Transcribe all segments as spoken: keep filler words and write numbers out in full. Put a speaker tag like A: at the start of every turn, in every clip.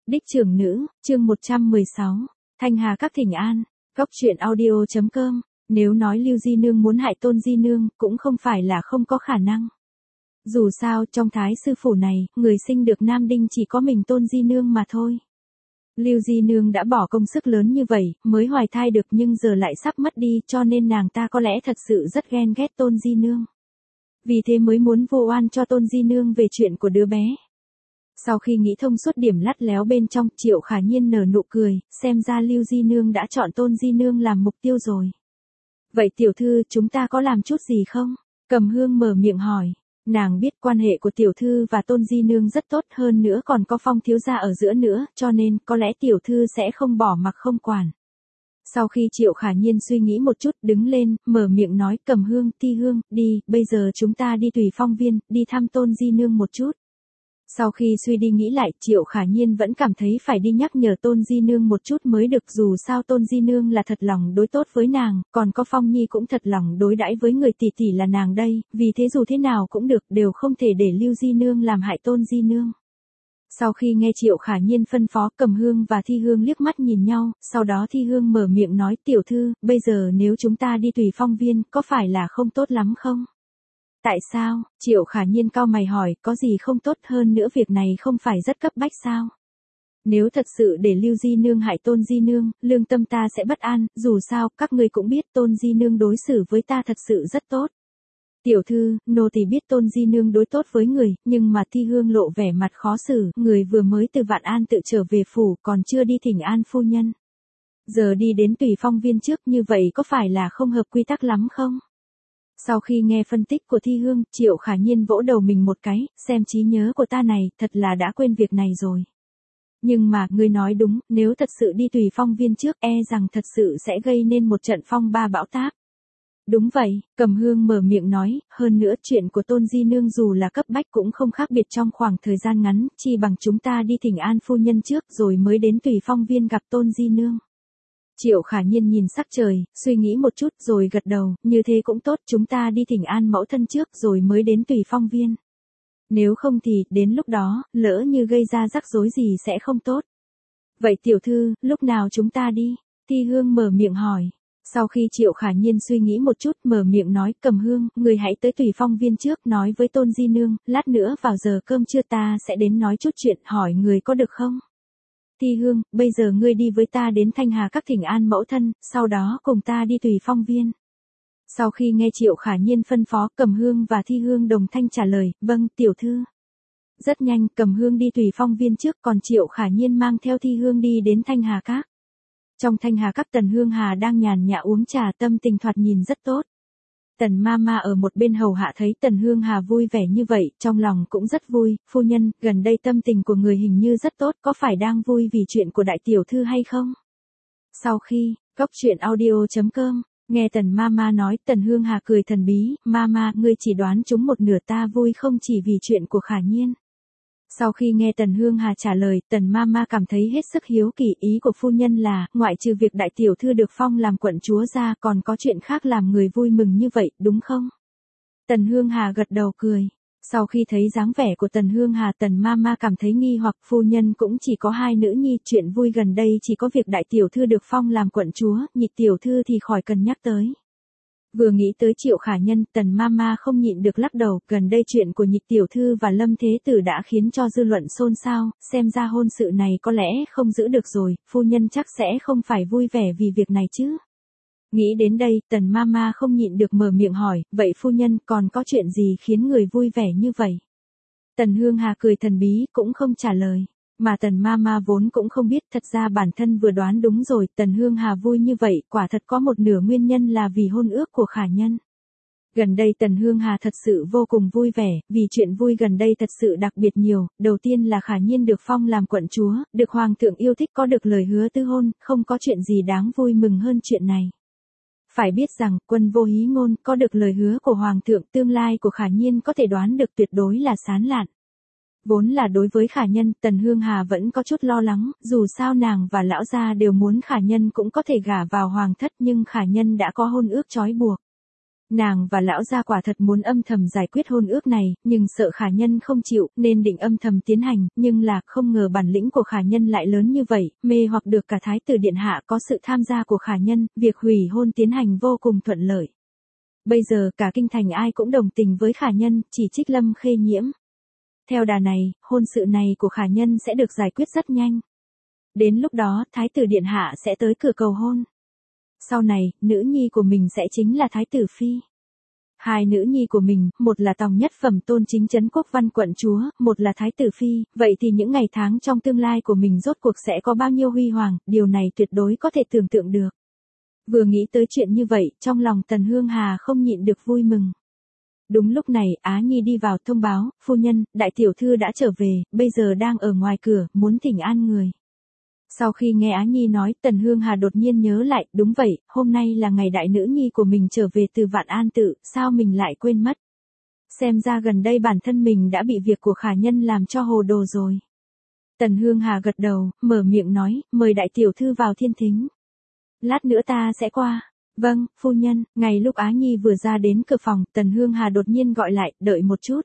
A: Đích trưởng nữ, chương một trăm mười sáu, Thanh Hà các thỉnh an, góc truyện audio chấm com, nếu nói Lưu Di Nương muốn hại Tôn Di Nương, cũng không phải là không có khả năng. Dù sao, trong Thái sư phủ này, người sinh được nam đinh chỉ có mình Tôn Di Nương mà thôi. Lưu Di Nương đã bỏ công sức lớn như vậy, mới hoài thai được nhưng giờ lại sắp mất đi, cho nên nàng ta có lẽ thật sự rất ghen ghét Tôn Di Nương. Vì thế mới muốn vô oan cho Tôn Di Nương về chuyện của đứa bé. Sau khi nghĩ thông suốt điểm lắt léo bên trong, Triệu Khả Nhiên nở nụ cười, xem ra Lưu Di Nương đã chọn Tôn Di Nương làm mục tiêu rồi. Vậy tiểu thư, chúng ta có làm chút gì không? Cầm Hương mở miệng hỏi. Nàng biết quan hệ của tiểu thư và Tôn Di Nương rất tốt, hơn nữa còn có Phong thiếu gia ở giữa nữa, cho nên có lẽ tiểu thư sẽ không bỏ mặc không quản. Sau khi Triệu Khả Nhiên suy nghĩ một chút, đứng lên, mở miệng nói, Cầm Hương, Ti Hương, đi, bây giờ chúng ta đi Tùy Phong Viên, đi thăm Tôn Di Nương một chút. Sau khi suy đi nghĩ lại, Triệu Khả Nhiên vẫn cảm thấy phải đi nhắc nhở Tôn Di Nương một chút mới được, dù sao Tôn Di Nương là thật lòng đối tốt với nàng, còn có Phong Nhi cũng thật lòng đối đãi với người tỷ tỷ là nàng đây, vì thế dù thế nào cũng được, đều không thể để Lưu Di Nương làm hại Tôn Di Nương. Sau khi nghe Triệu Khả Nhiên phân phó, Cầm Hương và Thi Hương liếc mắt nhìn nhau, sau đó Thi Hương mở miệng nói, tiểu thư, bây giờ nếu chúng ta đi Tùy Phong Viên, có phải là không tốt lắm không? Tại sao? Triệu Khả Nhiên cau mày hỏi, có gì không tốt, hơn nữa việc này không phải rất cấp bách sao? Nếu thật sự để Lưu Di Nương hại Tôn Di Nương, lương tâm ta sẽ bất an, dù sao, các ngươi cũng biết Tôn Di Nương đối xử với ta thật sự rất tốt. Tiểu thư, nô tỳ biết Tôn Di Nương đối tốt với người, nhưng mà Thi Hương lộ vẻ mặt khó xử, người vừa mới từ Vạn An tự trở về phủ, còn chưa đi thỉnh an phu nhân. Giờ đi đến Tùy Phong Viên trước, như vậy có phải là không hợp quy tắc lắm không? Sau khi nghe phân tích của Thi Hương, Triệu Khả Nhiên vỗ đầu mình một cái, xem trí nhớ của ta này, thật là đã quên việc này rồi. Nhưng mà, ngươi nói đúng, nếu thật sự đi Tùy Phong Viên trước, e rằng thật sự sẽ gây nên một trận phong ba bão táp. Đúng vậy, Cầm Hương mở miệng nói, hơn nữa chuyện của Tôn Di Nương dù là cấp bách cũng không khác biệt trong khoảng thời gian ngắn, chi bằng chúng ta đi thỉnh an phu nhân trước rồi mới đến Tùy Phong Viên gặp Tôn Di Nương. Triệu Khả Nhiên nhìn sắc trời, suy nghĩ một chút rồi gật đầu, như thế cũng tốt, chúng ta đi thỉnh an mẫu thân trước rồi mới đến Tùy Phong Viên. Nếu không thì, đến lúc đó, lỡ như gây ra rắc rối gì sẽ không tốt. Vậy tiểu thư, lúc nào chúng ta đi? Thi Hương mở miệng hỏi. Sau khi Triệu Khả Nhiên suy nghĩ một chút, mở miệng nói, Cầm Hương, người hãy tới Tùy Phong Viên trước, nói với Tôn Di Nương, lát nữa vào giờ cơm trưa ta sẽ đến nói chút chuyện, hỏi người có được không? Thi Hương, bây giờ ngươi đi với ta đến Thanh Hà các thỉnh an mẫu thân, sau đó cùng ta đi Tùy Phong Viên. Sau khi nghe Triệu Khả Nhiên phân phó, Cầm Hương và Thi Hương đồng thanh trả lời, vâng, tiểu thư. Rất nhanh, Cầm Hương đi Tùy Phong Viên trước, còn Triệu Khả Nhiên mang theo Thi Hương đi đến Thanh Hà các. Trong Thanh Hà các, Tần Hương Hà đang nhàn nhã uống trà, tâm tình thoạt nhìn rất tốt. Tần Mama ở một bên hầu hạ thấy Tần Hương Hà vui vẻ như vậy, trong lòng cũng rất vui, phu nhân, gần đây tâm tình của người hình như rất tốt, có phải đang vui vì chuyện của đại tiểu thư hay không? Sau khi, góc truyện audio chấm com, nghe Tần Mama nói, Tần Hương Hà cười thần bí, Mama, ngươi chỉ đoán trúng một nửa, ta vui không chỉ vì chuyện của Khả Nhiên. Sau khi nghe Tần Hương Hà trả lời, Tần Mama cảm thấy hết sức hiếu kỳ, ý của phu nhân là, ngoại trừ việc đại tiểu thư được phong làm quận chúa ra, còn có chuyện khác làm người vui mừng như vậy, đúng không? Tần Hương Hà gật đầu cười. Sau khi thấy dáng vẻ của Tần Hương Hà, Tần Mama cảm thấy nghi hoặc, phu nhân cũng chỉ có hai nữ nhi, chuyện vui gần đây chỉ có việc đại tiểu thư được phong làm quận chúa, nhị tiểu thư thì khỏi cần nhắc tới. Vừa nghĩ tới Triệu Khả Nhân, Tần Mama không nhịn được lắc đầu, gần đây chuyện của nhị tiểu thư và Lâm Thế Tử đã khiến cho dư luận xôn xao, xem ra hôn sự này có lẽ không giữ được rồi, phu nhân chắc sẽ không phải vui vẻ vì việc này chứ. Nghĩ đến đây, Tần Mama không nhịn được mở miệng hỏi, vậy phu nhân còn có chuyện gì khiến người vui vẻ như vậy? Tần Hương Hà cười thần bí, cũng không trả lời. Mà Tần Mama vốn cũng không biết, thật ra bản thân vừa đoán đúng rồi, Tần Hương Hà vui như vậy, quả thật có một nửa nguyên nhân là vì hôn ước của Khả Nhân. Gần đây Tần Hương Hà thật sự vô cùng vui vẻ, vì chuyện vui gần đây thật sự đặc biệt nhiều, đầu tiên là Khả Nhiên được phong làm quận chúa, được Hoàng thượng yêu thích, có được lời hứa tư hôn, không có chuyện gì đáng vui mừng hơn chuyện này. Phải biết rằng, Quân Vô Hí Ngôn, có được lời hứa của Hoàng thượng, tương lai của Khả Nhiên có thể đoán được tuyệt đối là sáng lạn. Vốn là đối với Khả Nhân, Tần Hương Hà vẫn có chút lo lắng, dù sao nàng và lão gia đều muốn Khả Nhân cũng có thể gả vào hoàng thất, nhưng Khả Nhân đã có hôn ước trói buộc. Nàng và lão gia quả thật muốn âm thầm giải quyết hôn ước này, nhưng sợ Khả Nhân không chịu, nên định âm thầm tiến hành, nhưng là không ngờ bản lĩnh của Khả Nhân lại lớn như vậy, mê hoặc được cả thái tử điện hạ có sự tham gia của Khả Nhân, việc hủy hôn tiến hành vô cùng thuận lợi. Bây giờ cả kinh thành ai cũng đồng tình với Khả Nhân, chỉ trích Lâm Khê Nhiễm. Theo đà này, hôn sự này của Khả Nhân sẽ được giải quyết rất nhanh. Đến lúc đó, thái tử điện hạ sẽ tới cửa cầu hôn. Sau này, nữ nhi của mình sẽ chính là thái tử phi. Hai nữ nhi của mình, một là tòng nhất phẩm tôn chính trấn quốc văn quận chúa, một là thái tử phi, vậy thì những ngày tháng trong tương lai của mình rốt cuộc sẽ có bao nhiêu huy hoàng, điều này tuyệt đối có thể tưởng tượng được. Vừa nghĩ tới chuyện như vậy, trong lòng Tần Hương Hà không nhịn được vui mừng. Đúng lúc này, Á Nhi đi vào thông báo, phu nhân, đại tiểu thư đã trở về, bây giờ đang ở ngoài cửa, muốn thỉnh an người. Sau khi nghe Á Nhi nói, Tần Hương Hà đột nhiên nhớ lại, đúng vậy, hôm nay là ngày đại nữ nhi của mình trở về từ Vạn An Tự, sao mình lại quên mất. Xem ra gần đây bản thân mình đã bị việc của Khả Nhân làm cho hồ đồ rồi. Tần Hương Hà gật đầu, mở miệng nói, mời đại tiểu thư vào thiên thính. Lát nữa ta sẽ qua. Vâng, phu nhân. Ngay lúc Á Nhi vừa ra đến cửa phòng, Tần Hương Hà đột nhiên gọi lại, đợi một chút.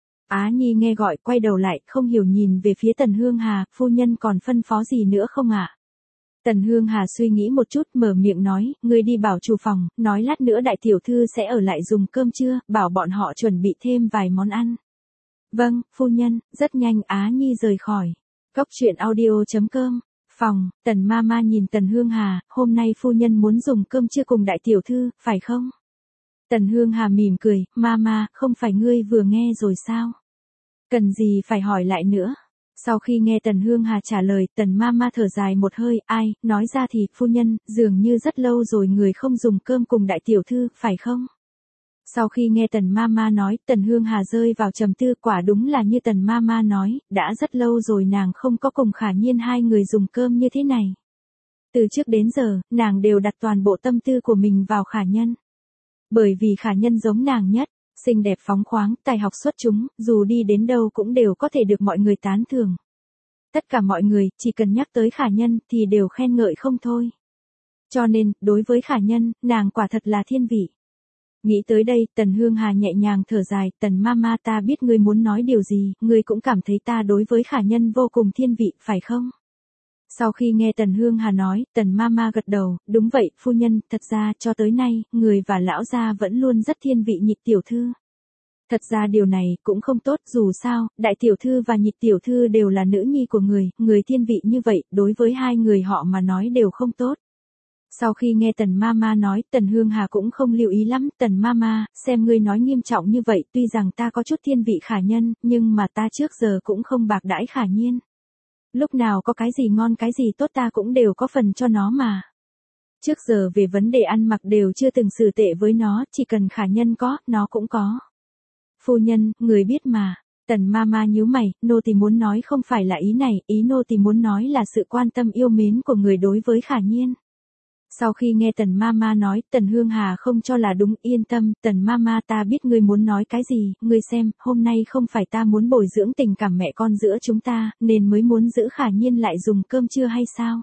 A: Á Nhi nghe gọi, quay đầu lại, không hiểu nhìn về phía Tần Hương Hà, phu nhân còn phân phó gì nữa không ạ? À? Tần Hương Hà suy nghĩ một chút, mở miệng nói, ngươi đi bảo chủ phòng, nói lát nữa đại tiểu thư sẽ ở lại dùng cơm trưa, bảo bọn họ chuẩn bị thêm vài món ăn. Vâng, phu nhân. Rất nhanh Á Nhi rời khỏi. Cốc truyện audio chấm com. Phòng, Tần Mama nhìn Tần Hương Hà, hôm nay phu nhân muốn dùng cơm trưa cùng đại tiểu thư, phải không? Tần Hương Hà mỉm cười, Mama, không phải ngươi vừa nghe rồi sao? Cần gì phải hỏi lại nữa? Sau khi nghe Tần Hương Hà trả lời, Tần Mama thở dài một hơi, ai, nói ra thì, phu nhân, dường như rất lâu rồi người không dùng cơm cùng đại tiểu thư, phải không? Sau khi nghe Tần Mama nói, Tần Hương Hà rơi vào trầm tư, quả đúng là như Tần Mama nói, đã rất lâu rồi nàng không có cùng Khả Nhiên hai người dùng cơm như thế này. Từ trước đến giờ, nàng đều đặt toàn bộ tâm tư của mình vào Khả Nhân. Bởi vì Khả Nhân giống nàng nhất, xinh đẹp phóng khoáng, tài học xuất chúng, dù đi đến đâu cũng đều có thể được mọi người tán thưởng. Tất cả mọi người, chỉ cần nhắc tới Khả Nhân, thì đều khen ngợi không thôi. Cho nên, đối với Khả Nhân, nàng quả thật là thiên vị. Nghĩ tới đây, Tần Hương Hà nhẹ nhàng thở dài, Tần Mama ta biết ngươi muốn nói điều gì, ngươi cũng cảm thấy ta đối với Khả Nhân vô cùng thiên vị, phải không? Sau khi nghe Tần Hương Hà nói, Tần Mama gật đầu, đúng vậy, phu nhân, thật ra, cho tới nay, người và lão gia vẫn luôn rất thiên vị Nhị tiểu thư. Thật ra điều này, cũng không tốt, dù sao, đại tiểu thư và Nhị tiểu thư đều là nữ nhi của người, người thiên vị như vậy, đối với hai người họ mà nói đều không tốt. Sau khi nghe Tần Mama nói, Tần Hương Hà cũng không lưu ý lắm, Tần Mama, xem ngươi nói nghiêm trọng như vậy, tuy rằng ta có chút thiên vị Khả Nhân, nhưng mà ta trước giờ cũng không bạc đãi Khả Nhiên. Lúc nào có cái gì ngon cái gì tốt ta cũng đều có phần cho nó mà. Trước giờ về vấn đề ăn mặc đều chưa từng xử tệ với nó, chỉ cần Khả Nhân có, nó cũng có. Phu nhân, người biết mà. Tần Mama nhíu mày, nô tỳ muốn nói không phải là ý này, ý nô tỳ muốn nói là sự quan tâm yêu mến của người đối với Khả Nhiên. Sau khi nghe Tần Mama nói, Tần Hương Hà không cho là đúng, yên tâm, Tần Mama ta biết ngươi muốn nói cái gì, ngươi xem, hôm nay không phải ta muốn bồi dưỡng tình cảm mẹ con giữa chúng ta, nên mới muốn giữ Khả Nhiên lại dùng cơm trưa hay sao?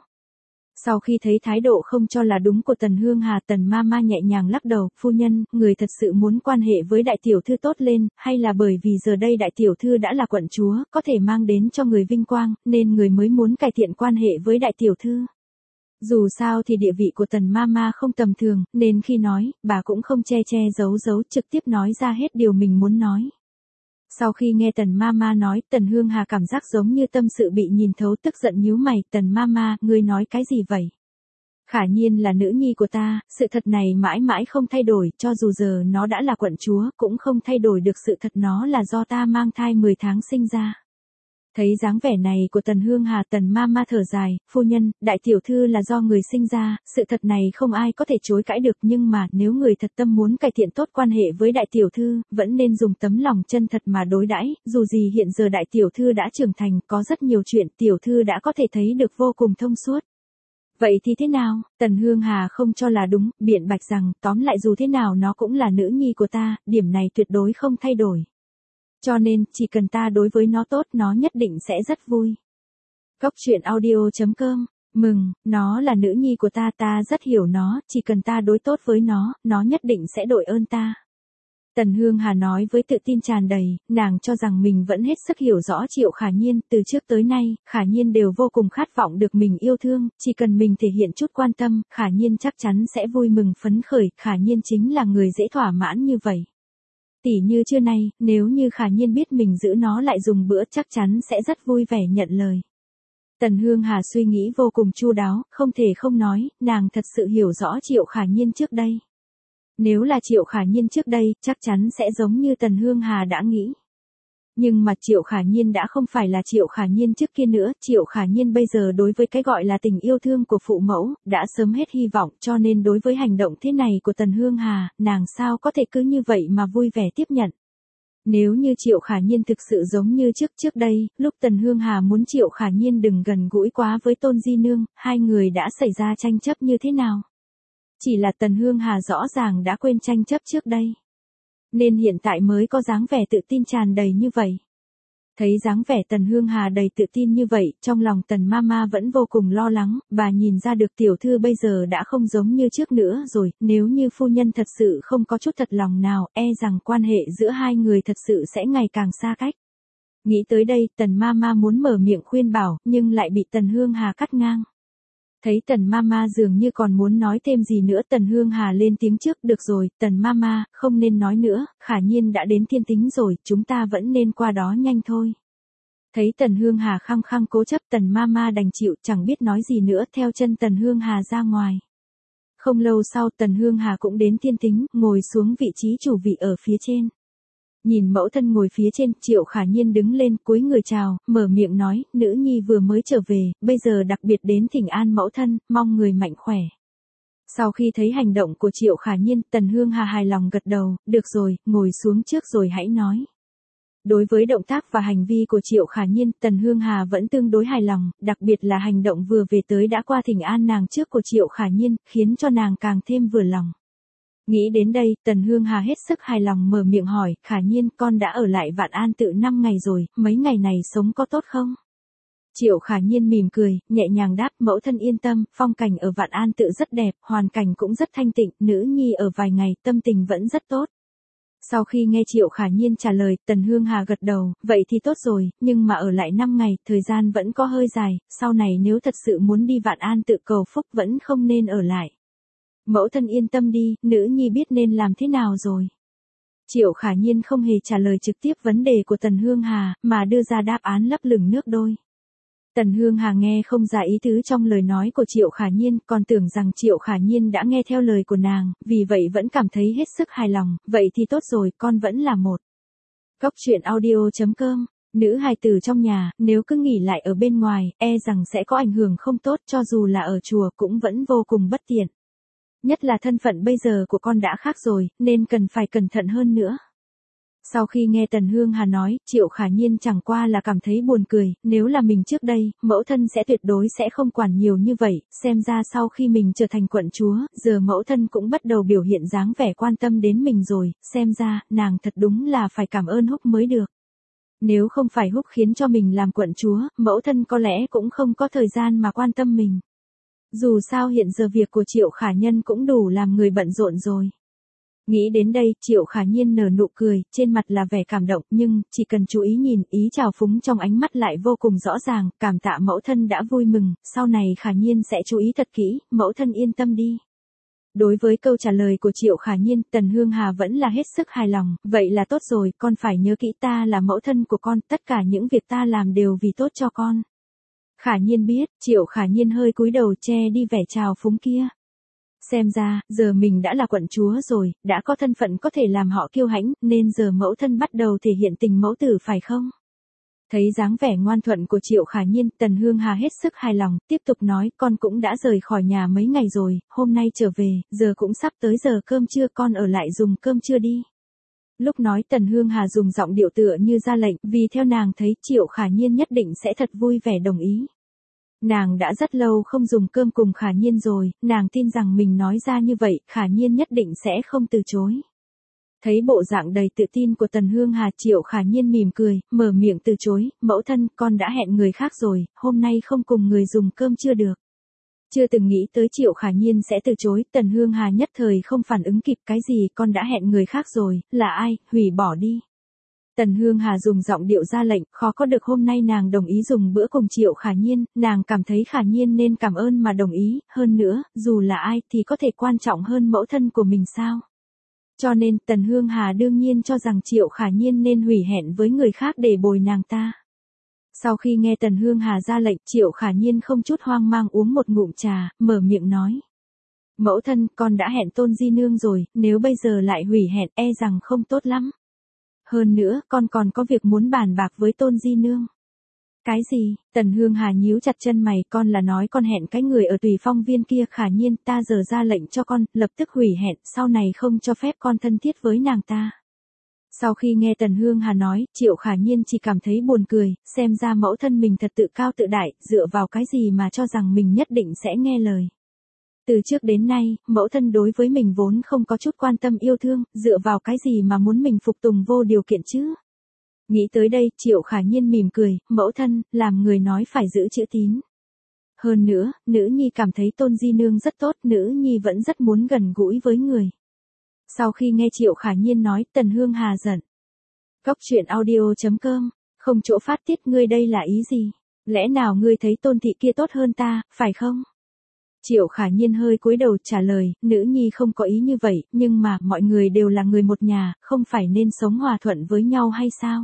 A: Sau khi thấy thái độ không cho là đúng của Tần Hương Hà, Tần Mama nhẹ nhàng lắc đầu, phu nhân, người thật sự muốn quan hệ với đại tiểu thư tốt lên, hay là bởi vì giờ đây đại tiểu thư đã là quận chúa, có thể mang đến cho người vinh quang, nên người mới muốn cải thiện quan hệ với đại tiểu thư? Dù sao thì địa vị của Tần Mama không tầm thường, nên khi nói, bà cũng không che che giấu giấu, trực tiếp nói ra hết điều mình muốn nói. Sau khi nghe Tần Mama nói, Tần Hương Hà cảm giác giống như tâm sự bị nhìn thấu, tức giận nhíu mày, Tần Mama, ngươi nói cái gì vậy? Khả Nhiên là nữ nhi của ta, sự thật này mãi mãi không thay đổi, cho dù giờ nó đã là quận chúa, cũng không thay đổi được sự thật nó là do ta mang thai mười tháng sinh ra. Thấy dáng vẻ này của Tần Hương Hà, Tần Mama thở dài, phu nhân, đại tiểu thư là do người sinh ra, sự thật này không ai có thể chối cãi được, nhưng mà nếu người thật tâm muốn cải thiện tốt quan hệ với đại tiểu thư, vẫn nên dùng tấm lòng chân thật mà đối đãi, dù gì hiện giờ đại tiểu thư đã trưởng thành, có rất nhiều chuyện tiểu thư đã có thể thấy được vô cùng thông suốt. Vậy thì thế nào? Tần Hương Hà không cho là đúng, biện bạch rằng, tóm lại dù thế nào nó cũng là nữ nhi của ta, điểm này tuyệt đối không thay đổi. Cho nên, chỉ cần ta đối với nó tốt, nó nhất định sẽ rất vui. Cốc truyện audio chấm com Mừng, nó là nữ nhi của ta, ta rất hiểu nó, chỉ cần ta đối tốt với nó, nó nhất định sẽ đội ơn ta. Tần Hương Hà nói với tự tin tràn đầy, nàng cho rằng mình vẫn hết sức hiểu rõ Triệu Khả Nhiên, từ trước tới nay, Khả Nhiên đều vô cùng khát vọng được mình yêu thương, chỉ cần mình thể hiện chút quan tâm, Khả Nhiên chắc chắn sẽ vui mừng phấn khởi, Khả Nhiên chính là người dễ thỏa mãn như vậy. Tỉ như trưa nay, nếu như Khả Nhiên biết mình giữ nó lại dùng bữa chắc chắn sẽ rất vui vẻ nhận lời. Tần Hương Hà suy nghĩ vô cùng chu đáo, không thể không nói, nàng thật sự hiểu rõ Triệu Khả Nhiên trước đây. Nếu là Triệu Khả Nhiên trước đây, chắc chắn sẽ giống như Tần Hương Hà đã nghĩ. Nhưng mà Triệu Khả Nhiên đã không phải là Triệu Khả Nhiên trước kia nữa, Triệu Khả Nhiên bây giờ đối với cái gọi là tình yêu thương của phụ mẫu, đã sớm hết hy vọng, cho nên đối với hành động thế này của Tần Hương Hà, nàng sao có thể cứ như vậy mà vui vẻ tiếp nhận. Nếu như Triệu Khả Nhiên thực sự giống như trước trước đây, lúc Tần Hương Hà muốn Triệu Khả Nhiên đừng gần gũi quá với Tôn Di Nương, hai người đã xảy ra tranh chấp như thế nào? Chỉ là Tần Hương Hà rõ ràng đã quên tranh chấp trước đây. Nên hiện tại mới có dáng vẻ tự tin tràn đầy như vậy. Thấy dáng vẻ Tần Hương Hà đầy tự tin như vậy, trong lòng Tần Mama vẫn vô cùng lo lắng, bà nhìn ra được tiểu thư bây giờ đã không giống như trước nữa rồi, nếu như phu nhân thật sự không có chút thật lòng nào, e rằng quan hệ giữa hai người thật sự sẽ ngày càng xa cách. Nghĩ tới đây, Tần Mama muốn mở miệng khuyên bảo, nhưng lại bị Tần Hương Hà cắt ngang. Thấy Tần Mama dường như còn muốn nói thêm gì nữa, Tần Hương Hà lên tiếng trước, được rồi, Tần Mama, không nên nói nữa, Khả Nhiên đã đến thiên tính rồi, chúng ta vẫn nên qua đó nhanh thôi. Thấy Tần Hương Hà khăng khăng cố chấp, Tần Mama đành chịu, chẳng biết nói gì nữa, theo chân Tần Hương Hà ra ngoài. Không lâu sau Tần Hương Hà cũng đến thiên tính, ngồi xuống vị trí chủ vị ở phía trên. Nhìn mẫu thân ngồi phía trên, Triệu Khả Nhiên đứng lên, cúi người chào, mở miệng nói, nữ nhi vừa mới trở về, bây giờ đặc biệt đến thỉnh an mẫu thân, mong người mạnh khỏe. Sau khi thấy hành động của Triệu Khả Nhiên, Tần Hương Hà hài lòng gật đầu, được rồi, ngồi xuống trước rồi hãy nói. Đối với động tác và hành vi của Triệu Khả Nhiên, Tần Hương Hà vẫn tương đối hài lòng, đặc biệt là hành động vừa về tới đã qua thỉnh an nàng trước của Triệu Khả Nhiên, khiến cho nàng càng thêm vừa lòng. Nghĩ đến đây, Tần Hương Hà hết sức hài lòng mở miệng hỏi, Khả Nhiên, con đã ở lại Vạn An Tự năm ngày rồi, mấy ngày này sống có tốt không? Triệu Khả Nhiên mỉm cười, nhẹ nhàng đáp, mẫu thân yên tâm, phong cảnh ở Vạn An Tự rất đẹp, hoàn cảnh cũng rất thanh tịnh, nữ nhi ở vài ngày, tâm tình vẫn rất tốt. Sau khi nghe Triệu Khả Nhiên trả lời, Tần Hương Hà gật đầu, vậy thì tốt rồi, nhưng mà ở lại năm ngày, thời gian vẫn có hơi dài, sau này nếu thật sự muốn đi Vạn An Tự cầu phúc vẫn không nên ở lại. Mẫu thân yên tâm đi, nữ nhi biết nên làm thế nào rồi. Triệu Khả Nhiên không hề trả lời trực tiếp vấn đề của Tần Hương Hà, mà đưa ra đáp án lấp lửng nước đôi. Tần Hương Hà nghe không ra ý tứ trong lời nói của Triệu Khả Nhiên, còn tưởng rằng Triệu Khả Nhiên đã nghe theo lời của nàng, vì vậy vẫn cảm thấy hết sức hài lòng, vậy thì tốt rồi, con vẫn là một. Cốc truyện audio chấm com, nữ hài tử trong nhà, nếu cứ nghỉ lại ở bên ngoài, e rằng sẽ có ảnh hưởng không tốt, cho dù là ở chùa cũng vẫn vô cùng bất tiện. Nhất là thân phận bây giờ của con đã khác rồi, nên cần phải cẩn thận hơn nữa. Sau khi nghe Tần Hương Hà nói, Triệu Khả Nhiên chẳng qua là cảm thấy buồn cười, nếu là mình trước đây, mẫu thân sẽ tuyệt đối sẽ không quản nhiều như vậy, xem ra sau khi mình trở thành quận chúa, giờ mẫu thân cũng bắt đầu biểu hiện dáng vẻ quan tâm đến mình rồi, xem ra, nàng thật đúng là phải cảm ơn Húc mới được. Nếu không phải Húc khiến cho mình làm quận chúa, mẫu thân có lẽ cũng không có thời gian mà quan tâm mình. Dù sao hiện giờ việc của Triệu Khả Nhân cũng đủ làm người bận rộn rồi. Nghĩ đến đây, Triệu Khả Nhiên nở nụ cười, trên mặt là vẻ cảm động, nhưng, chỉ cần chú ý nhìn, ý trào phúng trong ánh mắt lại vô cùng rõ ràng, cảm tạ mẫu thân đã vui mừng, sau này Khả Nhiên sẽ chú ý thật kỹ, mẫu thân yên tâm đi. Đối với câu trả lời của Triệu Khả Nhiên, Tần Hương Hà vẫn là hết sức hài lòng, vậy là tốt rồi, con phải nhớ kỹ ta là mẫu thân của con, tất cả những việc ta làm đều vì tốt cho con. Khả Nhiên biết, Triệu Khả Nhiên hơi cúi đầu che đi vẻ trào phúng kia. Xem ra, giờ mình đã là quận chúa rồi, đã có thân phận có thể làm họ kiêu hãnh, nên giờ mẫu thân bắt đầu thể hiện tình mẫu tử phải không? Thấy dáng vẻ ngoan thuận của Triệu Khả Nhiên, Tần Hương Hà hết sức hài lòng, tiếp tục nói, con cũng đã rời khỏi nhà mấy ngày rồi, hôm nay trở về, giờ cũng sắp tới giờ cơm trưa, con ở lại dùng cơm trưa đi. Lúc nói Tần Hương Hà dùng giọng điệu tựa như ra lệnh, vì theo nàng thấy Triệu Khả Nhiên nhất định sẽ thật vui vẻ đồng ý. Nàng đã rất lâu không dùng cơm cùng Khả Nhiên rồi, nàng tin rằng mình nói ra như vậy, Khả Nhiên nhất định sẽ không từ chối. Thấy bộ dạng đầy tự tin của Tần Hương Hà, Triệu Khả Nhiên mỉm cười, mở miệng từ chối, mẫu thân, con đã hẹn người khác rồi, hôm nay không cùng người dùng cơm chưa được. Chưa từng nghĩ tới Triệu Khả Nhiên sẽ từ chối, Tần Hương Hà nhất thời không phản ứng kịp cái gì, con đã hẹn người khác rồi, là ai, hủy bỏ đi. Tần Hương Hà dùng giọng điệu ra lệnh, khó có được hôm nay nàng đồng ý dùng bữa cùng Triệu Khả Nhiên, nàng cảm thấy Khả Nhiên nên cảm ơn mà đồng ý, hơn nữa, dù là ai thì có thể quan trọng hơn mẫu thân của mình sao. Cho nên Tần Hương Hà đương nhiên cho rằng Triệu Khả Nhiên nên hủy hẹn với người khác để bồi nàng ta. Sau khi nghe Tần Hương Hà ra lệnh, Triệu Khả Nhiên không chút hoang mang uống một ngụm trà, mở miệng nói. Mẫu thân, con đã hẹn Tôn Di Nương rồi, nếu bây giờ lại hủy hẹn e rằng không tốt lắm. Hơn nữa, con còn có việc muốn bàn bạc với Tôn Di Nương. Cái gì? Tần Hương Hà nhíu chặt chân mày, con là nói con hẹn cái người ở Tùy Phong Viên kia. Khả Nhiên, ta giờ ra lệnh cho con, lập tức hủy hẹn, sau này không cho phép con thân thiết với nàng ta. Sau khi nghe Tần Hương Hà nói, Triệu Khả Nhiên chỉ cảm thấy buồn cười, xem ra mẫu thân mình thật tự cao tự đại, dựa vào cái gì mà cho rằng mình nhất định sẽ nghe lời. Từ trước đến nay, mẫu thân đối với mình vốn không có chút quan tâm yêu thương, dựa vào cái gì mà muốn mình phục tùng vô điều kiện chứ? Nghĩ tới đây, Triệu Khả Nhiên mỉm cười, mẫu thân, làm người nói phải giữ chữ tín. Hơn nữa, nữ nhi cảm thấy Tôn Di Nương rất tốt, nữ nhi vẫn rất muốn gần gũi với người. Sau khi nghe Triệu Khả Nhiên nói, Tần Hương Hà giận. Cốc truyện audio chấm com, không chỗ phát tiết, ngươi đây là ý gì? Lẽ nào ngươi thấy Tôn thị kia tốt hơn ta, phải không? Triệu Khả Nhiên hơi cúi đầu trả lời, nữ nhi không có ý như vậy, nhưng mà mọi người đều là người một nhà, không phải nên sống hòa thuận với nhau hay sao?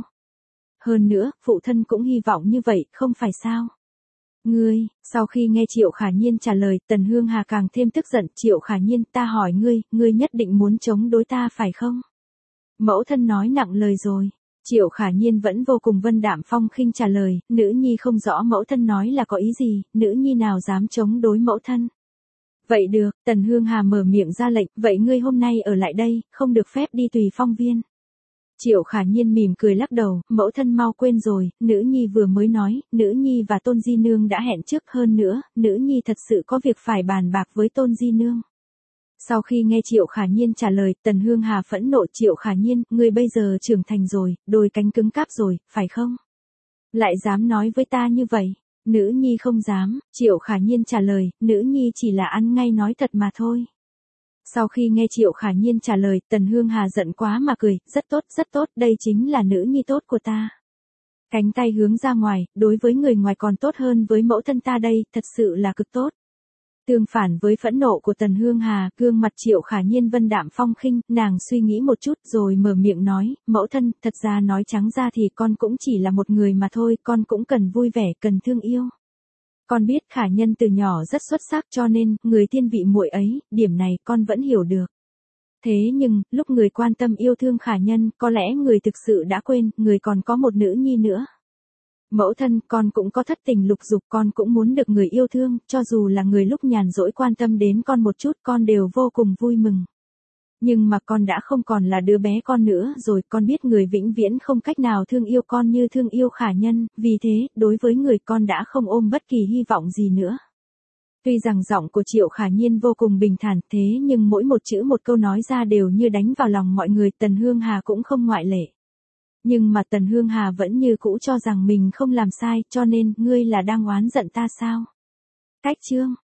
A: Hơn nữa, phụ thân cũng hy vọng như vậy, không phải sao? Ngươi, sau khi nghe Triệu Khả Nhiên trả lời, Tần Hương Hà càng thêm tức giận, Triệu Khả Nhiên, ta hỏi ngươi, ngươi nhất định muốn chống đối ta phải không? Mẫu thân nói nặng lời rồi. Triệu Khả Nhiên vẫn vô cùng vân đạm phong khinh trả lời, nữ nhi không rõ mẫu thân nói là có ý gì, nữ nhi nào dám chống đối mẫu thân. Vậy được, Tần Hương Hà mở miệng ra lệnh, vậy ngươi hôm nay ở lại đây, không được phép đi Tùy Phong Viên. Triệu Khả Nhiên mỉm cười lắc đầu, mẫu thân mau quên rồi, nữ nhi vừa mới nói, nữ nhi và Tôn Di Nương đã hẹn trước, hơn nữa, nữ nhi thật sự có việc phải bàn bạc với Tôn Di Nương. Sau khi nghe Triệu Khả Nhiên trả lời, Tần Hương Hà phẫn nộ, Triệu Khả Nhiên, ngươi bây giờ trưởng thành rồi, đôi cánh cứng cáp rồi, phải không? Lại dám nói với ta như vậy? Nữ nhi không dám, Triệu Khả Nhiên trả lời, nữ nhi chỉ là ăn ngay nói thật mà thôi. Sau khi nghe Triệu Khả Nhiên trả lời, Tần Hương Hà giận quá mà cười, rất tốt, rất tốt, đây chính là nữ nhi tốt của ta. Cánh tay hướng ra ngoài, đối với người ngoài còn tốt hơn với mẫu thân ta đây, thật sự là cực tốt. Tương phản với phẫn nộ của Tần Hương Hà, gương mặt Triệu Khả Nhiên vân đạm phong khinh, nàng suy nghĩ một chút rồi mở miệng nói, mẫu thân, thật ra nói trắng ra thì con cũng chỉ là một người mà thôi, con cũng cần vui vẻ, cần thương yêu. Con biết Khả Nhân từ nhỏ rất xuất sắc cho nên, người thiên vị muội ấy, điểm này con vẫn hiểu được. Thế nhưng, lúc người quan tâm yêu thương Khả Nhân, có lẽ người thực sự đã quên, người còn có một nữ nhi nữa. Mẫu thân, con cũng có thất tình lục dục, con cũng muốn được người yêu thương, cho dù là người lúc nhàn rỗi quan tâm đến con một chút, con đều vô cùng vui mừng. Nhưng mà con đã không còn là đứa bé con nữa rồi, con biết người vĩnh viễn không cách nào thương yêu con như thương yêu Khả Nhân, vì thế, đối với người con đã không ôm bất kỳ hy vọng gì nữa. Tuy rằng giọng của Triệu Khả Nhiên vô cùng bình thản thế nhưng mỗi một chữ một câu nói ra đều như đánh vào lòng mọi người, Tần Hương Hà cũng không ngoại lệ. Nhưng mà Tần Hương Hà vẫn như cũ cho rằng mình không làm sai, cho nên, ngươi là đang oán giận ta sao? Cách chương